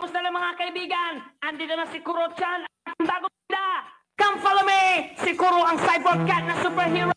Kamusta na mga kaibigan? Andito na si Kuro-chan at ang bagong bida. Come follow me! Si Kuro ang cyborg cat na superhero.